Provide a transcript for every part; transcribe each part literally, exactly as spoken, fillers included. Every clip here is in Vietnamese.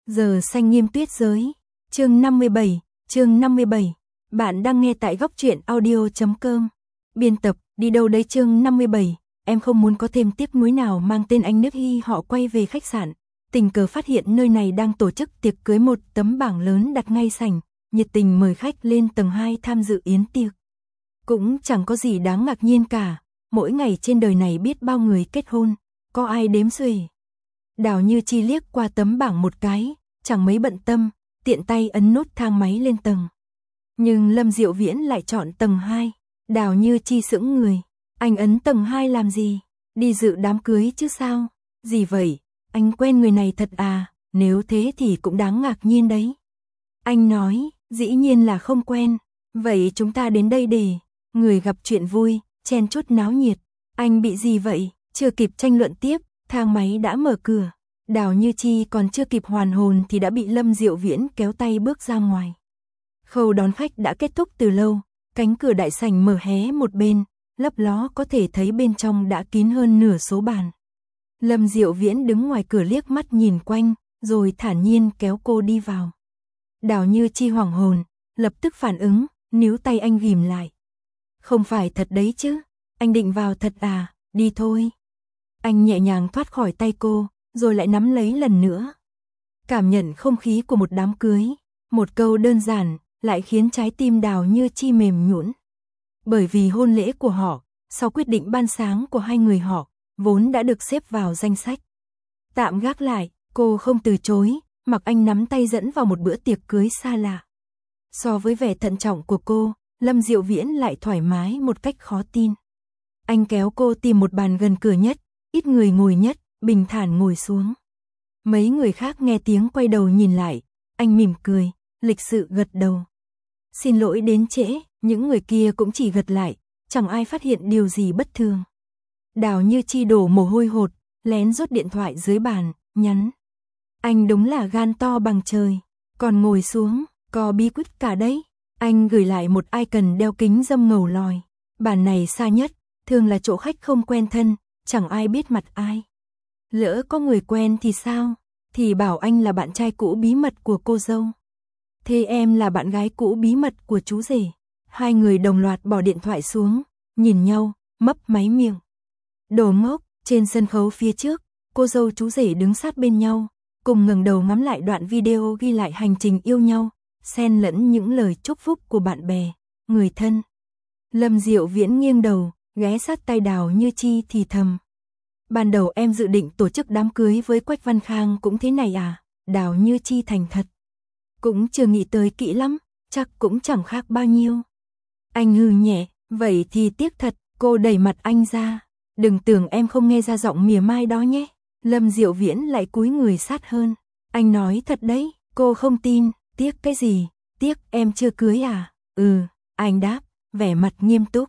Giờ xanh nghiêm tuyết giới. Chương năm mươi bảy, chương năm mươi bảy. Bạn đang nghe tại góc truyện audio chấm com. Biên tập, đi đâu đấy chương năm mươi bảy. Em không muốn có thêm tiếp nối nào mang tên anh nước Hy họ quay về khách sạn. Tình cờ phát hiện nơi này đang tổ chức tiệc cưới, một tấm bảng lớn đặt ngay sảnh, nhiệt tình mời khách lên tầng hai tham dự yến tiệc. Cũng chẳng có gì đáng ngạc nhiên cả, mỗi ngày trên đời này biết bao người kết hôn, có ai đếm xuể. Đào Như Chi liếc qua tấm bảng một cái, chẳng mấy bận tâm, tiện tay ấn nút thang máy lên tầng. Nhưng Lâm Diệu Viễn lại chọn tầng hai, Đào Như Chi sững người, anh ấn tầng hai làm gì? Đi dự đám cưới chứ sao? Gì vậy? Anh quen người này thật à? Nếu thế thì cũng đáng ngạc nhiên đấy. Anh nói, dĩ nhiên là không quen. Vậy chúng ta đến đây để người gặp chuyện vui, chen chút náo nhiệt. Anh bị gì vậy? Chưa kịp tranh luận tiếp, thang máy đã mở cửa. Đào Như Chi còn chưa kịp hoàn hồn thì đã bị Lâm Diệu Viễn kéo tay bước ra ngoài. Khâu đón khách đã kết thúc từ lâu, cánh cửa đại sảnh mở hé một bên, lấp ló có thể thấy bên trong đã kín hơn nửa số bàn. Lâm Diệu Viễn đứng ngoài cửa liếc mắt nhìn quanh, rồi thản nhiên kéo cô đi vào. Đào Như Chi hoảng hồn, lập tức phản ứng, níu tay anh ghìm lại. Không phải thật đấy chứ, anh định vào thật à, đi thôi. Anh nhẹ nhàng thoát khỏi tay cô, rồi lại nắm lấy lần nữa. Cảm nhận không khí của một đám cưới, một câu đơn giản lại khiến trái tim Đào Như Chi mềm nhũn. Bởi vì hôn lễ của họ, sau quyết định ban sáng của hai người họ, vốn đã được xếp vào danh sách. Tạm gác lại, cô không từ chối, mặc anh nắm tay dẫn vào một bữa tiệc cưới xa lạ. So với vẻ thận trọng của cô, Lâm Diệu Viễn lại thoải mái một cách khó tin. Anh kéo cô tìm một bàn gần cửa nhất, ít người ngồi nhất, bình thản ngồi xuống. Mấy người khác nghe tiếng quay đầu nhìn lại, anh mỉm cười, lịch sự gật đầu. Xin lỗi đến trễ, những người kia cũng chỉ gật lại, chẳng ai phát hiện điều gì bất thường. Đào Như Chi đổ mồ hôi hột, lén rút điện thoại dưới bàn, nhắn. Anh đúng là gan to bằng trời, còn ngồi xuống, có bí quyết cả đấy. Anh gửi lại một icon đeo kính râm ngầu lòi. Bàn này xa nhất, thường là chỗ khách không quen thân, chẳng ai biết mặt ai. Lỡ có người quen thì sao? Thì bảo anh là bạn trai cũ bí mật của cô dâu. Thế em là bạn gái cũ bí mật của chú rể. Hai người đồng loạt bỏ điện thoại xuống, nhìn nhau, mấp máy miệng. Đồ ngốc, trên sân khấu phía trước, cô dâu chú rể đứng sát bên nhau, cùng ngẩng đầu ngắm lại đoạn video ghi lại hành trình yêu nhau, xen lẫn những lời chúc phúc của bạn bè, người thân. Lâm Diệu Viễn nghiêng đầu, ghé sát tay Đào Như Chi thì thầm. Ban đầu em dự định tổ chức đám cưới với Quách Văn Khang cũng thế này à? Đào Như Chi thành thật. Cũng chưa nghĩ tới kỹ lắm, chắc cũng chẳng khác bao nhiêu. Anh hừ nhẹ, vậy thì tiếc thật, cô đẩy mặt anh ra. Đừng tưởng em không nghe ra giọng mỉa mai đó nhé. Lâm Diệu Viễn lại cúi người sát hơn. Anh nói thật đấy, cô không tin, tiếc cái gì, tiếc em chưa cưới à? Ừ, anh đáp, vẻ mặt nghiêm túc.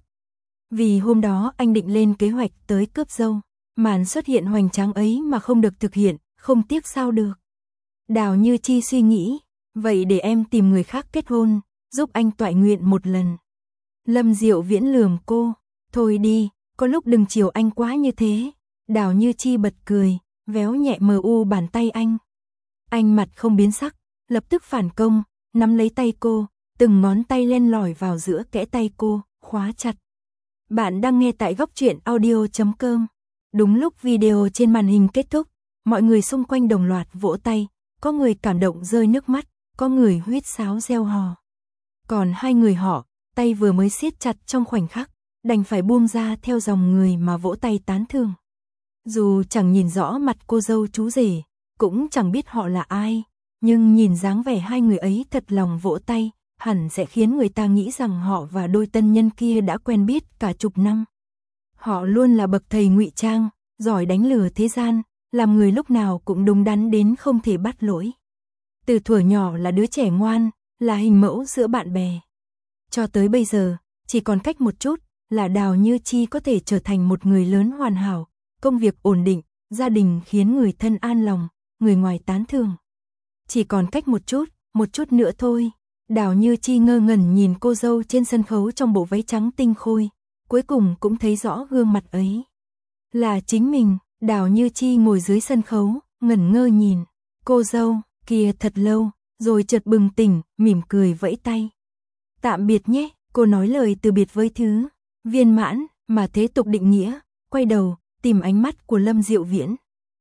Vì hôm đó anh định lên kế hoạch tới cướp dâu. Màn xuất hiện hoành tráng ấy mà không được thực hiện, không tiếc sao được. Đào Như Chi suy nghĩ, vậy để em tìm người khác kết hôn, giúp anh toại nguyện một lần. Lâm Diệu Viễn lườm cô, thôi đi, có lúc đừng chiều anh quá như thế. Đào Như Chi bật cười, véo nhẹ mờ u bàn tay anh. Anh mặt không biến sắc, lập tức phản công, nắm lấy tay cô, từng ngón tay len lỏi vào giữa kẽ tay cô, khóa chặt. Bạn đang nghe tại góc truyện audio chấm com. Đúng lúc video trên màn hình kết thúc, mọi người xung quanh đồng loạt vỗ tay, có người cảm động rơi nước mắt, có người huýt sáo reo hò. Còn hai người họ, tay vừa mới siết chặt trong khoảnh khắc, đành phải buông ra theo dòng người mà vỗ tay tán thưởng. Dù chẳng nhìn rõ mặt cô dâu chú rể, cũng chẳng biết họ là ai, nhưng nhìn dáng vẻ hai người ấy thật lòng vỗ tay, hẳn sẽ khiến người ta nghĩ rằng họ và đôi tân nhân kia đã quen biết cả chục năm. Họ luôn là bậc thầy ngụy trang, giỏi đánh lừa thế gian, làm người lúc nào cũng đúng đắn đến không thể bắt lỗi. Từ thuở nhỏ là đứa trẻ ngoan, là hình mẫu giữa bạn bè. Cho tới bây giờ, chỉ còn cách một chút, là Đào Như Chi có thể trở thành một người lớn hoàn hảo, công việc ổn định, gia đình khiến người thân an lòng, người ngoài tán thưởng. Chỉ còn cách một chút, một chút nữa thôi. Đào Như Chi ngơ ngẩn nhìn cô dâu trên sân khấu trong bộ váy trắng tinh khôi, cuối cùng cũng thấy rõ gương mặt ấy. Là chính mình. Đào Như Chi ngồi dưới sân khấu, ngẩn ngơ nhìn. Cô dâu, kia thật lâu, rồi chợt bừng tỉnh, mỉm cười vẫy tay. Tạm biệt nhé, cô nói lời từ biệt với thứ viên mãn mà thế tục định nghĩa, quay đầu, tìm ánh mắt của Lâm Diệu Viễn.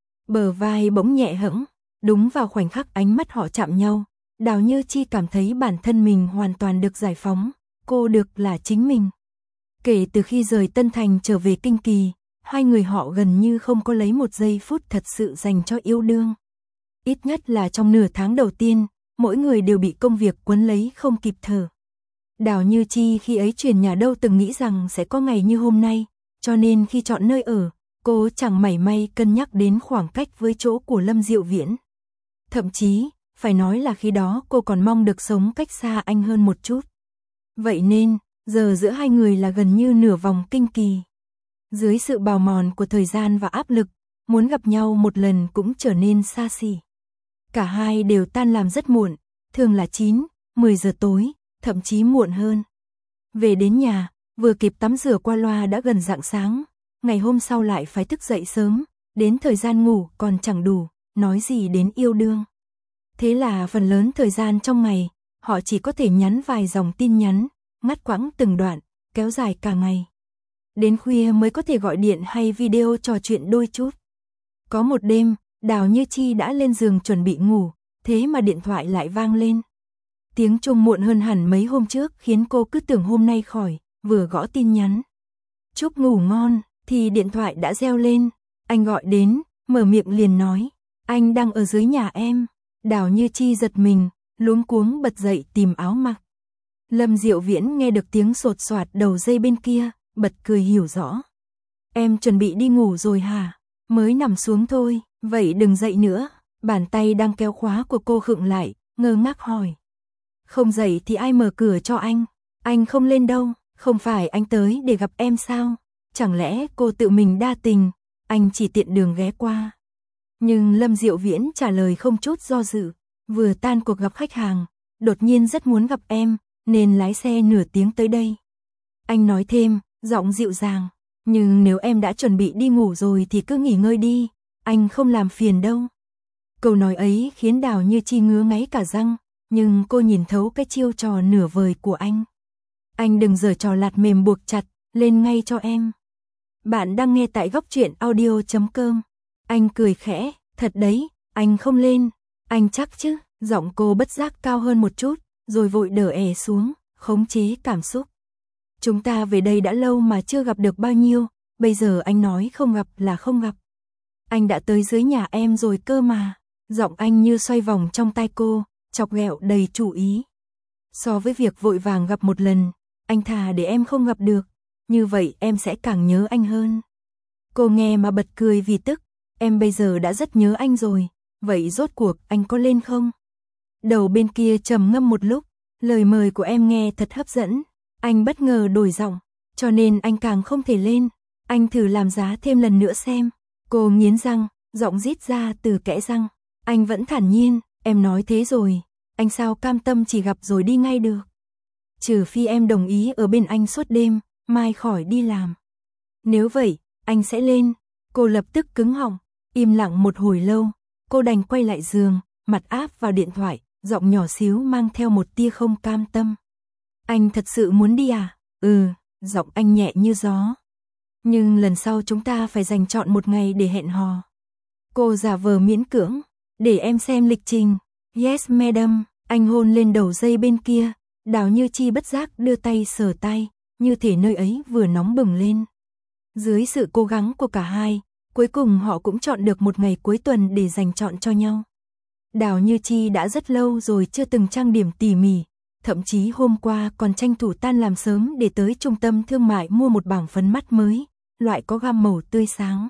Bờ vai bỗng nhẹ hẫng, đúng vào khoảnh khắc ánh mắt họ chạm nhau, Đào Như Chi cảm thấy bản thân mình hoàn toàn được giải phóng, cô được là chính mình. Kể từ khi rời Tân Thành trở về Kinh Kỳ, hai người họ gần như không có lấy một giây phút thật sự dành cho yêu đương. Ít nhất là trong nửa tháng đầu tiên, mỗi người đều bị công việc quấn lấy không kịp thở. Đào Như Chi khi ấy chuyển nhà đâu từng nghĩ rằng sẽ có ngày như hôm nay, cho nên khi chọn nơi ở, cô chẳng mảy may cân nhắc đến khoảng cách với chỗ của Lâm Diệu Viễn. Thậm chí, phải nói là khi đó cô còn mong được sống cách xa anh hơn một chút. Vậy nên, giờ giữa hai người là gần như nửa vòng Kinh Kỳ. Dưới sự bào mòn của thời gian và áp lực, muốn gặp nhau một lần cũng trở nên xa xỉ. Cả hai đều tan làm rất muộn, thường là chín, mười giờ tối, thậm chí muộn hơn. Về đến nhà, vừa kịp tắm rửa qua loa đã gần rạng sáng, ngày hôm sau lại phải thức dậy sớm, đến thời gian ngủ còn chẳng đủ, nói gì đến yêu đương. Thế là phần lớn thời gian trong ngày, họ chỉ có thể nhắn vài dòng tin nhắn, ngắt quãng từng đoạn, kéo dài cả ngày. Đến khuya mới có thể gọi điện hay video trò chuyện đôi chút. Có một đêm, Đào Như Chi đã lên giường chuẩn bị ngủ, thế mà điện thoại lại vang lên. Tiếng chuông muộn hơn hẳn mấy hôm trước khiến cô cứ tưởng hôm nay khỏi, vừa gõ tin nhắn. Chúc ngủ ngon, thì điện thoại đã reo lên, anh gọi đến, mở miệng liền nói, anh đang ở dưới nhà em. Đào Như Chi giật mình, luống cuống bật dậy tìm áo mặc. Lâm Diệu Viễn nghe được tiếng sột soạt đầu dây bên kia, bật cười hiểu rõ. Em chuẩn bị đi ngủ rồi hả? Mới nằm xuống thôi, vậy đừng dậy nữa. Bàn tay đang kéo khóa của cô khựng lại, ngơ ngác hỏi. Không dậy thì ai mở cửa cho anh? Anh không lên đâu, không phải anh tới để gặp em sao? Chẳng lẽ cô tự mình đa tình, anh chỉ tiện đường ghé qua. Nhưng Lâm Diệu Viễn trả lời không chút do dự, vừa tan cuộc gặp khách hàng, đột nhiên rất muốn gặp em, nên lái xe nửa tiếng tới đây. Anh nói thêm, giọng dịu dàng, nhưng nếu em đã chuẩn bị đi ngủ rồi thì cứ nghỉ ngơi đi, anh không làm phiền đâu. Câu nói ấy khiến Đào Như Chi ngứa ngáy cả răng, nhưng cô nhìn thấu cái chiêu trò nửa vời của anh. Anh đừng giở trò lạt mềm buộc chặt, lên ngay cho em. Bạn đang nghe tại góc truyện audio chấm com. Anh cười khẽ, thật đấy, anh không lên, anh chắc chứ, giọng cô bất giác cao hơn một chút, rồi vội đỡ è xuống, khống chế cảm xúc. Chúng ta về đây đã lâu mà chưa gặp được bao nhiêu, bây giờ anh nói không gặp là không gặp. Anh đã tới dưới nhà em rồi cơ mà, giọng anh như xoay vòng trong tai cô, chọc ghẹo đầy chủ ý. So với việc vội vàng gặp một lần, anh thà để em không gặp được, như vậy em sẽ càng nhớ anh hơn. Cô nghe mà bật cười vì tức, em bây giờ đã rất nhớ anh rồi, vậy rốt cuộc anh có lên không? Đầu bên kia trầm ngâm một lúc, lời mời của em nghe thật hấp dẫn, anh bất ngờ đổi giọng, cho nên anh càng không thể lên, anh thử làm giá thêm lần nữa xem. Cô nghiến răng, giọng rít ra từ kẽ răng, anh vẫn thản nhiên, em nói thế rồi, anh sao cam tâm chỉ gặp rồi đi ngay được. Trừ phi em đồng ý ở bên anh suốt đêm, mai khỏi đi làm. Nếu vậy, anh sẽ lên. Cô lập tức cứng họng, im lặng một hồi lâu, cô đành quay lại giường, mặt áp vào điện thoại, giọng nhỏ xíu mang theo một tia không cam tâm. Anh thật sự muốn đi à? Ừ, giọng anh nhẹ như gió. Nhưng lần sau chúng ta phải dành chọn một ngày để hẹn hò. Cô giả vờ miễn cưỡng, để em xem lịch trình. Yes madam, anh hôn lên đầu dây bên kia, Đào Như Chi bất giác đưa tay sờ tay, như thể nơi ấy vừa nóng bừng lên. Dưới sự cố gắng của cả hai, cuối cùng họ cũng chọn được một ngày cuối tuần để dành chọn cho nhau. Đào Như Chi đã rất lâu rồi chưa từng trang điểm tỉ mỉ, thậm chí hôm qua còn tranh thủ tan làm sớm để tới trung tâm thương mại mua một bảng phấn mắt mới, loại có gam màu tươi sáng.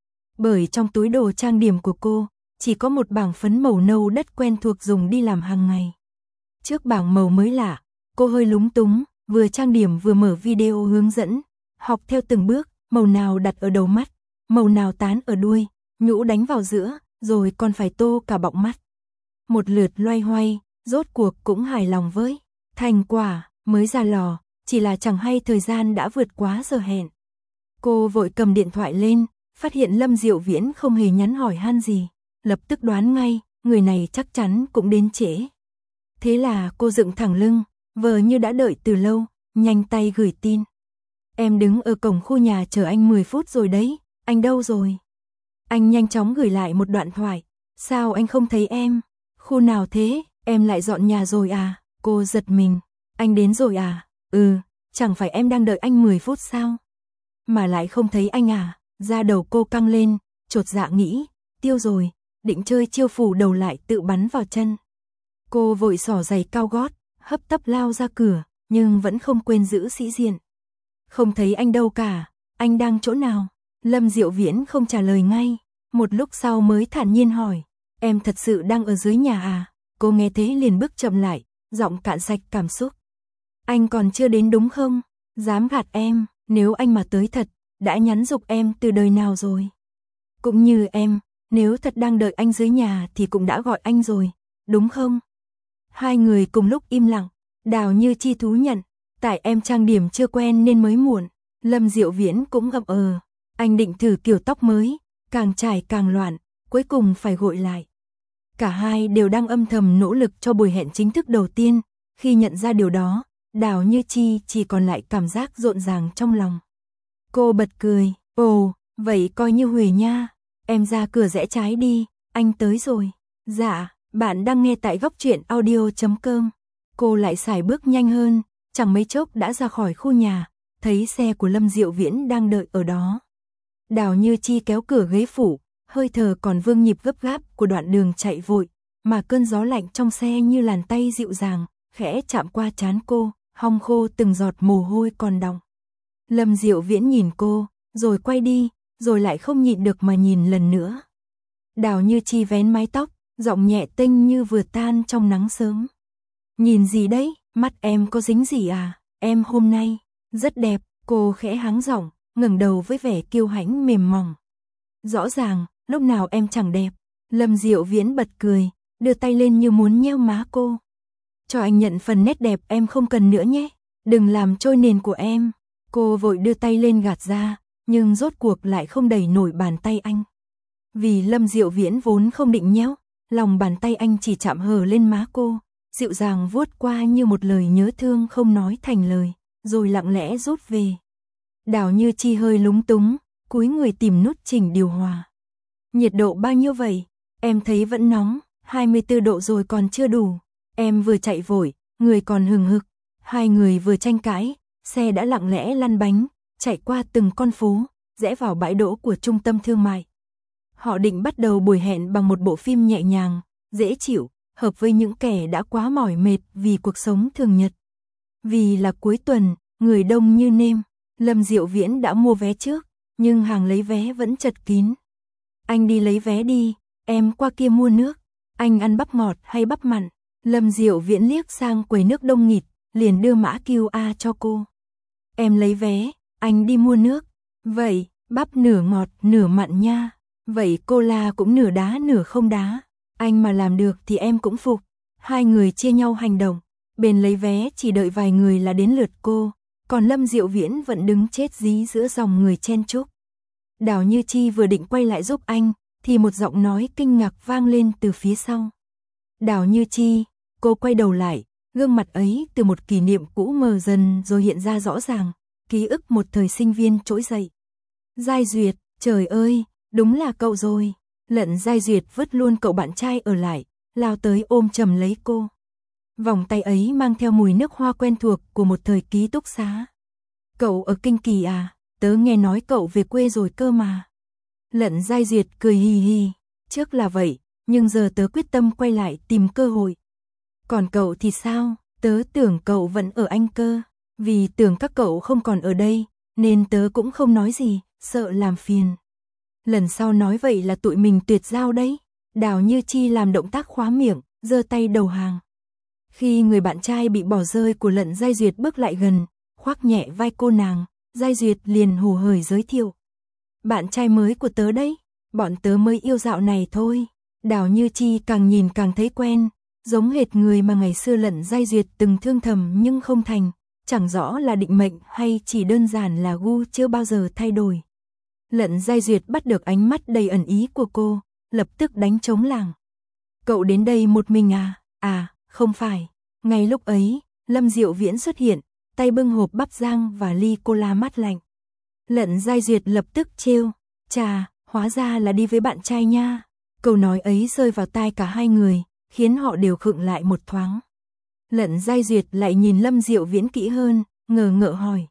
Bởi trong túi đồ trang điểm của cô, chỉ có một bảng phấn màu nâu đất quen thuộc dùng đi làm hàng ngày. Trước bảng màu mới lạ, cô hơi lúng túng, vừa trang điểm vừa mở video hướng dẫn, học theo từng bước, màu nào đặt ở đầu mắt, màu nào tán ở đuôi, nhũ đánh vào giữa, rồi còn phải tô cả bọng mắt. Một lượt loay hoay, rốt cuộc cũng hài lòng với thành quả, mới ra lò, chỉ là chẳng hay thời gian đã vượt quá giờ hẹn. Cô vội cầm điện thoại lên, phát hiện Lâm Diệu Viễn không hề nhắn hỏi han gì, lập tức đoán ngay, người này chắc chắn cũng đến trễ. Thế là cô dựng thẳng lưng, vờ như đã đợi từ lâu, nhanh tay gửi tin. Em đứng ở cổng khu nhà chờ anh mười phút rồi đấy, anh đâu rồi? Anh nhanh chóng gửi lại một đoạn thoại. Sao anh không thấy em? Khu nào thế? Em lại dọn nhà rồi à? Cô giật mình. Anh đến rồi à? Ừ, chẳng phải em đang đợi anh mười phút sao? Mà lại không thấy anh à? Da đầu cô căng lên, chột dạ nghĩ, tiêu rồi, định chơi chiêu phủ đầu lại tự bắn vào chân. Cô vội xỏ giày cao gót, hấp tấp lao ra cửa, nhưng vẫn không quên giữ sĩ diện. Không thấy anh đâu cả, anh đang chỗ nào? Lâm Diệu Viễn không trả lời ngay, một lúc sau mới thản nhiên hỏi, em thật sự đang ở dưới nhà à? Cô nghe thế liền bước chậm lại, giọng cạn sạch cảm xúc. Anh còn chưa đến đúng không? Dám gạt em, nếu anh mà tới thật, đã nhắn giục em từ đời nào rồi. Cũng như em, nếu thật đang đợi anh dưới nhà thì cũng đã gọi anh rồi, đúng không? Hai người cùng lúc im lặng, Đào Như Chi thú nhận, tại em trang điểm chưa quen nên mới muộn. Lâm Diệu Viễn cũng ngậm ờ, anh định thử kiểu tóc mới, càng trải càng loạn, cuối cùng phải gội lại. Cả hai đều đang âm thầm nỗ lực cho buổi hẹn chính thức đầu tiên, khi nhận ra điều đó, Đào Như Chi chỉ còn lại cảm giác rộn ràng trong lòng. Cô bật cười, ồ, vậy coi như huề nha, em ra cửa rẽ trái đi, anh tới rồi. Dạ, bạn đang nghe tại góc truyện audio chấm com. Cô lại sải bước nhanh hơn, chẳng mấy chốc đã ra khỏi khu nhà, thấy xe của Lâm Diệu Viễn đang đợi ở đó. Đào Như Chi kéo cửa ghế phủ, hơi thở còn vương nhịp gấp gáp của đoạn đường chạy vội, mà cơn gió lạnh trong xe như làn tay dịu dàng, khẽ chạm qua trán cô, hong khô từng giọt mồ hôi còn đọng. Lâm Diệu Viễn nhìn cô, rồi quay đi, rồi lại không nhịn được mà nhìn lần nữa. Đào Như Chi vén mái tóc, giọng nhẹ tênh như vừa tan trong nắng sớm. Nhìn gì đấy, mắt em có dính gì à? Em hôm nay rất đẹp. Cô khẽ hắng giọng, ngẩng đầu với vẻ kiêu hãnh mềm mỏng. Rõ ràng, lúc nào em chẳng đẹp. Lâm Diệu Viễn bật cười, đưa tay lên như muốn nheo má cô. Cho anh nhận phần nét đẹp em không cần nữa nhé. Đừng làm trôi nền của em. Cô vội đưa tay lên gạt ra, nhưng rốt cuộc lại không đẩy nổi bàn tay anh. Vì Lâm Diệu Viễn vốn không định nhéo, lòng bàn tay anh chỉ chạm hờ lên má cô, dịu dàng vuốt qua như một lời nhớ thương không nói thành lời, rồi lặng lẽ rút về. Đào Như Chi hơi lúng túng, cúi người tìm nút chỉnh điều hòa. Nhiệt độ bao nhiêu vậy? Em thấy vẫn nóng, hai mươi tư độ rồi còn chưa đủ. Em vừa chạy vội, người còn hừng hực. Hai người vừa tranh cãi, xe đã lặng lẽ lăn bánh, chạy qua từng con phố, rẽ vào bãi đỗ của trung tâm thương mại. Họ định bắt đầu buổi hẹn bằng một bộ phim nhẹ nhàng, dễ chịu, hợp với những kẻ đã quá mỏi mệt vì cuộc sống thường nhật. Vì là cuối tuần, người đông như nêm, Lâm Diệu Viễn đã mua vé trước, nhưng hàng lấy vé vẫn chật kín. Anh đi lấy vé đi, em qua kia mua nước. Anh ăn bắp ngọt hay bắp mặn? Lâm Diệu Viễn liếc sang quầy nước đông nghịt, liền đưa mã quy rờ cho cô. Em lấy vé, anh đi mua nước. Vậy, bắp nửa ngọt nửa mặn nha. Vậy cola cũng nửa đá nửa không đá. Anh mà làm được thì em cũng phục. Hai người chia nhau hành động. Bên lấy vé chỉ đợi vài người là đến lượt cô, còn Lâm Diệu Viễn vẫn đứng chết dí giữa dòng người chen chúc. Đào Như Chi vừa định quay lại giúp anh, thì một giọng nói kinh ngạc vang lên từ phía sau. Đào Như Chi, cô quay đầu lại, gương mặt ấy từ một kỷ niệm cũ mờ dần rồi hiện ra rõ ràng, ký ức một thời sinh viên trỗi dậy. Giai Duyệt, trời ơi, đúng là cậu rồi. Lận Giai Duyệt vứt luôn cậu bạn trai ở lại, lao tới ôm chầm lấy cô. Vòng tay ấy mang theo mùi nước hoa quen thuộc của một thời ký túc xá. Cậu ở Kinh Kỳ à? Tớ nghe nói cậu về quê rồi cơ mà. Lận Giai Duyệt cười hì hì, trước là vậy, nhưng giờ tớ quyết tâm quay lại tìm cơ hội. Còn cậu thì sao? Tớ tưởng cậu vẫn ở Anh cơ, vì tưởng các cậu không còn ở đây, nên tớ cũng không nói gì, sợ làm phiền. Lần sau nói vậy là tụi mình tuyệt giao đấy. Đào Như Chi làm động tác khóa miệng, giơ tay đầu hàng. Khi người bạn trai bị bỏ rơi của Lận Giai Duyệt bước lại gần, khoác nhẹ vai cô nàng, Giai Duyệt liền hù hởi giới thiệu. Bạn trai mới của tớ đấy, bọn tớ mới yêu dạo này thôi. Đào Như Chi càng nhìn càng thấy quen, giống hệt người mà ngày xưa Lận Giai Duyệt từng thương thầm nhưng không thành, chẳng rõ là định mệnh hay chỉ đơn giản là gu chưa bao giờ thay đổi. Lận Giai Duyệt bắt được ánh mắt đầy ẩn ý của cô, lập tức đánh trống lảng. Cậu đến đây một mình à? À, không phải. Ngay lúc ấy, Lâm Diệu Viễn xuất hiện, tay bưng hộp bắp rang và ly cola mát lạnh. Lận Giai Duyệt lập tức trêu, chà, hóa ra là đi với bạn trai nha. Câu nói ấy rơi vào tai cả hai người, khiến họ đều khựng lại một thoáng. Lận Giai Duyệt lại nhìn Lâm Diệu Viễn kỹ hơn, ngờ ngợ hỏi.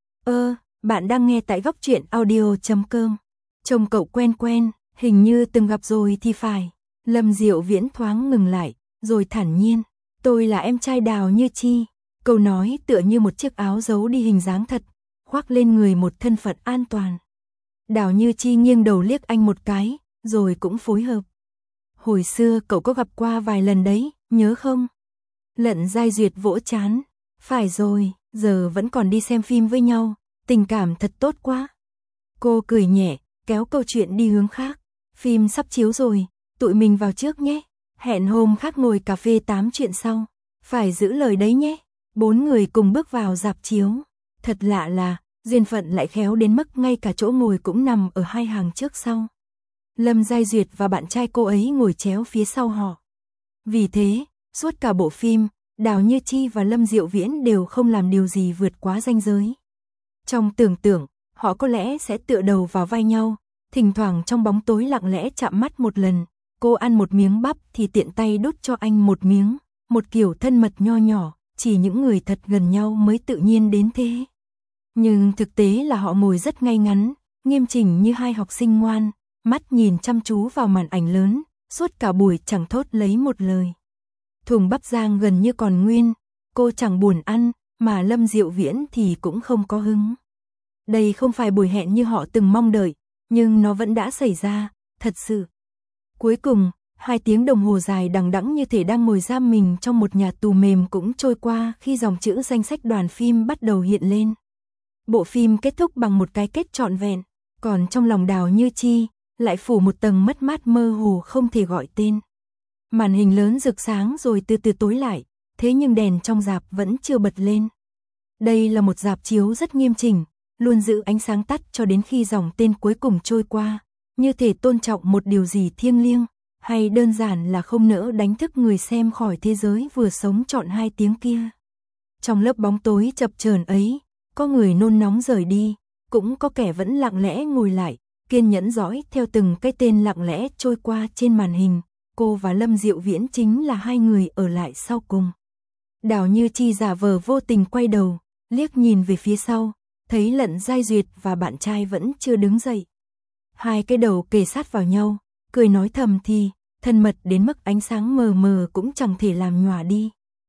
Ơ, bạn đang nghe tại góc truyện audio chấm com. Trông cậu quen quen, hình như từng gặp rồi thì phải. Lâm Diệu Viễn thoáng ngừng lại, rồi thản nhiên. Tôi là em trai Đào Như Chi. Câu nói tựa như một chiếc áo giấu đi hình dáng thật, khoác lên người một thân phận an toàn. Đào Như Chi nghiêng đầu liếc anh một cái, rồi cũng phối hợp. Hồi xưa cậu có gặp qua vài lần đấy, nhớ không? Lận Giai Duyệt vỗ trán. Phải rồi, giờ vẫn còn đi xem phim với nhau, tình cảm thật tốt quá. Cô cười nhẹ, kéo câu chuyện đi hướng khác. Phim sắp chiếu rồi, tụi mình vào trước nhé. Hẹn hôm khác ngồi cà phê tám chuyện sau. Phải giữ lời đấy nhé. Bốn người cùng bước vào rạp chiếu. Thật lạ là, duyên phận lại khéo đến mức ngay cả chỗ ngồi cũng nằm ở hai hàng trước sau. Lâm Giai Duyệt và bạn trai cô ấy ngồi chéo phía sau họ. Vì thế, suốt cả bộ phim, Đào Như Chi và Lâm Diệu Viễn đều không làm điều gì vượt quá ranh giới. Trong tưởng tượng, họ có lẽ sẽ tựa đầu vào vai nhau, thỉnh thoảng trong bóng tối lặng lẽ chạm mắt một lần. Cô ăn một miếng bắp thì tiện tay đút cho anh một miếng, một kiểu thân mật nho nhỏ, chỉ những người thật gần nhau mới tự nhiên đến thế. Nhưng thực tế là họ ngồi rất ngay ngắn, nghiêm chỉnh như hai học sinh ngoan, mắt nhìn chăm chú vào màn ảnh lớn, suốt cả buổi chẳng thốt lấy một lời. Thùng bắp rang gần như còn nguyên, cô chẳng buồn ăn, mà Lâm Diệu Viễn thì cũng không có hứng. Đây không phải buổi hẹn như họ từng mong đợi, nhưng nó vẫn đã xảy ra, thật sự. Cuối cùng, hai tiếng đồng hồ dài đằng đẵng như thể đang ngồi giam mình trong một nhà tù mềm cũng trôi qua khi dòng chữ danh sách đoàn phim bắt đầu hiện lên. Bộ phim kết thúc bằng một cái kết trọn vẹn, còn trong lòng Đào Như Chi lại phủ một tầng mất mát mơ hồ không thể gọi tên. Màn hình lớn rực sáng rồi từ từ tối lại, thế nhưng đèn trong rạp vẫn chưa bật lên. Đây là một rạp chiếu rất nghiêm chỉnh, luôn giữ ánh sáng tắt cho đến khi dòng tên cuối cùng trôi qua, như thể tôn trọng một điều gì thiêng liêng, hay đơn giản là không nỡ đánh thức người xem khỏi thế giới vừa sống trọn hai tiếng kia. Trong lớp bóng tối chập chờn ấy, có người nôn nóng rời đi, cũng có kẻ vẫn lặng lẽ ngồi lại, kiên nhẫn dõi theo từng cái tên lặng lẽ trôi qua trên màn hình. Cô và Lâm Diệu Viễn chính là hai người ở lại sau cùng. Đào Như Chi giả vờ vô tình quay đầu, liếc nhìn về phía sau, thấy Lận Giai Duyệt và bạn trai vẫn chưa đứng dậy. Hai cái đầu kề sát vào nhau, cười nói thầm thì, thân mật đến mức ánh sáng mờ mờ cũng chẳng thể làm nhòa đi.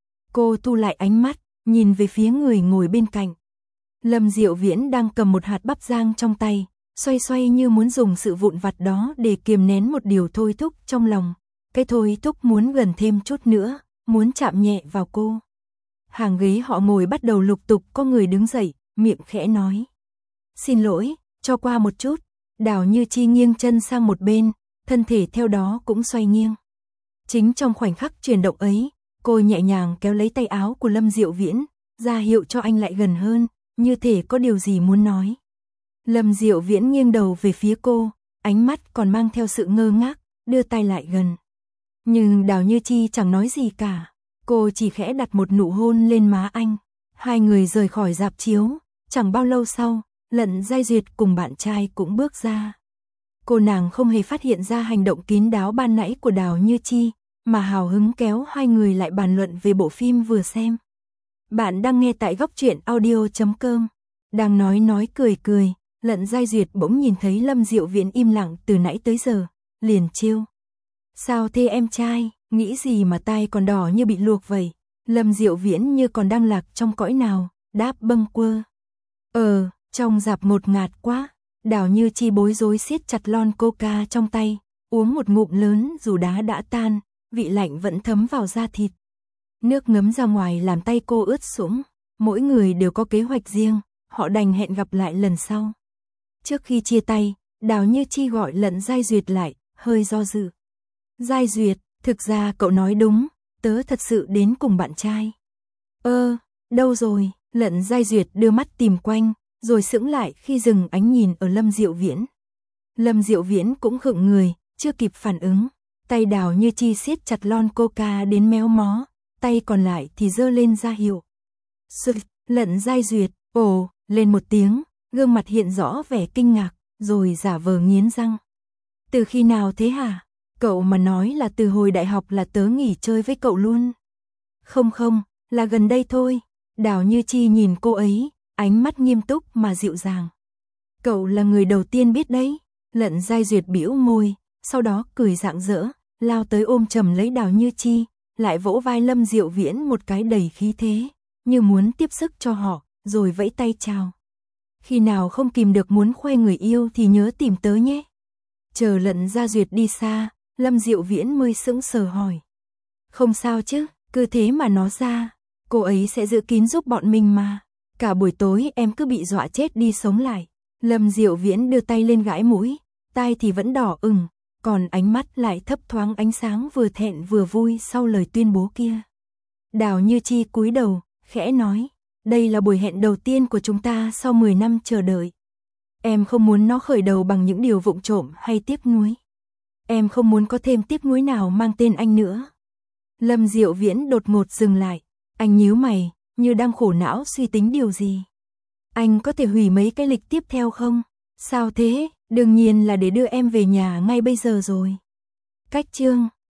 Cô thu lại ánh mắt, nhìn về phía người ngồi bên cạnh. Lâm Diệu Viễn đang cầm một hạt bắp rang trong tay, xoay xoay như muốn dùng sự vụn vặt đó để kiềm nén một điều thôi thúc trong lòng. Cái thôi thúc muốn gần thêm chút nữa, muốn chạm nhẹ vào cô. Hàng ghế họ ngồi bắt đầu lục tục có người đứng dậy, miệng khẽ nói. Xin lỗi, cho qua một chút. Đào Như Chi nghiêng chân sang một bên, thân thể theo đó cũng xoay nghiêng. Chính trong khoảnh khắc chuyển động ấy, cô nhẹ nhàng kéo lấy tay áo của Lâm Diệu Viễn, ra hiệu cho anh lại gần hơn, như thể có điều gì muốn nói. Lâm Diệu Viễn nghiêng đầu về phía cô, ánh mắt còn mang theo sự ngơ ngác, đưa tay lại gần. Nhưng Đào Như Chi chẳng nói gì cả, cô chỉ khẽ đặt một nụ hôn lên má anh. Hai người rời khỏi rạp chiếu, chẳng bao lâu sau, Lận Giai Duyệt cùng bạn trai cũng bước ra. Cô nàng không hề phát hiện ra hành động kín đáo ban nãy của Đào Như Chi, mà hào hứng kéo hai người lại bàn luận về bộ phim vừa xem. Bạn đang nghe tại góc truyện audio chấm com. Đang nói nói cười cười, Lận Giai Duyệt bỗng nhìn thấy Lâm Diệu Viễn im lặng từ nãy tới giờ, liền trêu. Sao thế em trai, nghĩ gì mà tai còn đỏ như bị luộc vậy? Lâm Diệu Viễn như còn đang lạc trong cõi nào, đáp bâng quơ. Ờ, trong rạp ngột ngạt quá. Đào Như Chi bối rối siết chặt lon coca trong tay, uống một ngụm lớn dù đá đã tan, vị lạnh vẫn thấm vào da thịt. Nước ngấm ra ngoài làm tay cô ướt sũng, mỗi người đều có kế hoạch riêng, họ đành hẹn gặp lại lần sau. Trước khi chia tay, Đào Như Chi gọi Lận Giai Duyệt lại, hơi do dự. Giai Duyệt, thực ra cậu nói đúng, tớ thật sự đến cùng bạn trai. Ơ, đâu rồi? Lận Giai Duyệt đưa mắt tìm quanh, rồi sững lại khi dừng ánh nhìn ở Lâm Diệu Viễn. Lâm Diệu Viễn cũng khựng người, chưa kịp phản ứng, Tay Đào Như Chi siết chặt lon coca đến méo mó, tay còn lại thì giơ lên ra hiệu. Sự, Lận Giai Duyệt, ồ, lên một tiếng, gương mặt hiện rõ vẻ kinh ngạc, rồi giả vờ nghiến răng. Từ khi nào thế hả? Cậu mà nói là từ hồi đại học là tớ nghỉ chơi với cậu luôn. Không không, là gần đây thôi. Đào Như Chi nhìn cô ấy, ánh mắt nghiêm túc mà dịu dàng. Cậu là người đầu tiên biết đấy. Lận Giai Duyệt bĩu môi, sau đó cười rạng rỡ, lao tới ôm chầm lấy Đào Như Chi, lại vỗ vai Lâm Diệu Viễn một cái đầy khí thế, như muốn tiếp sức cho họ, rồi vẫy tay chào. Khi nào không kìm được muốn khoe người yêu thì nhớ tìm tớ nhé. Chờ Lận Gia Duyệt đi xa, Lâm Diệu Viễn mới sững sờ hỏi. Không sao chứ, cứ thế mà nó ra, cô ấy sẽ giữ kín giúp bọn mình mà. Cả buổi tối em cứ bị dọa chết đi sống lại. Lâm Diệu Viễn đưa tay lên gãi mũi, tai thì vẫn đỏ ửng, còn ánh mắt lại thấp thoáng ánh sáng vừa thẹn vừa vui sau lời tuyên bố kia. Đào Như Chi cúi đầu, khẽ nói, đây là buổi hẹn đầu tiên của chúng ta sau mười năm chờ đợi. Em không muốn nó khởi đầu bằng những điều vụng trộm hay tiếc nuối. Em không muốn có thêm tiếc nuối nào mang tên anh nữa. Lâm Diệu Viễn đột ngột dừng lại, anh nhíu mày, như đang khổ não suy tính điều gì. Anh có thể hủy mấy cái lịch tiếp theo không? Sao thế? Đương nhiên là để đưa em về nhà ngay bây giờ rồi. Cách chương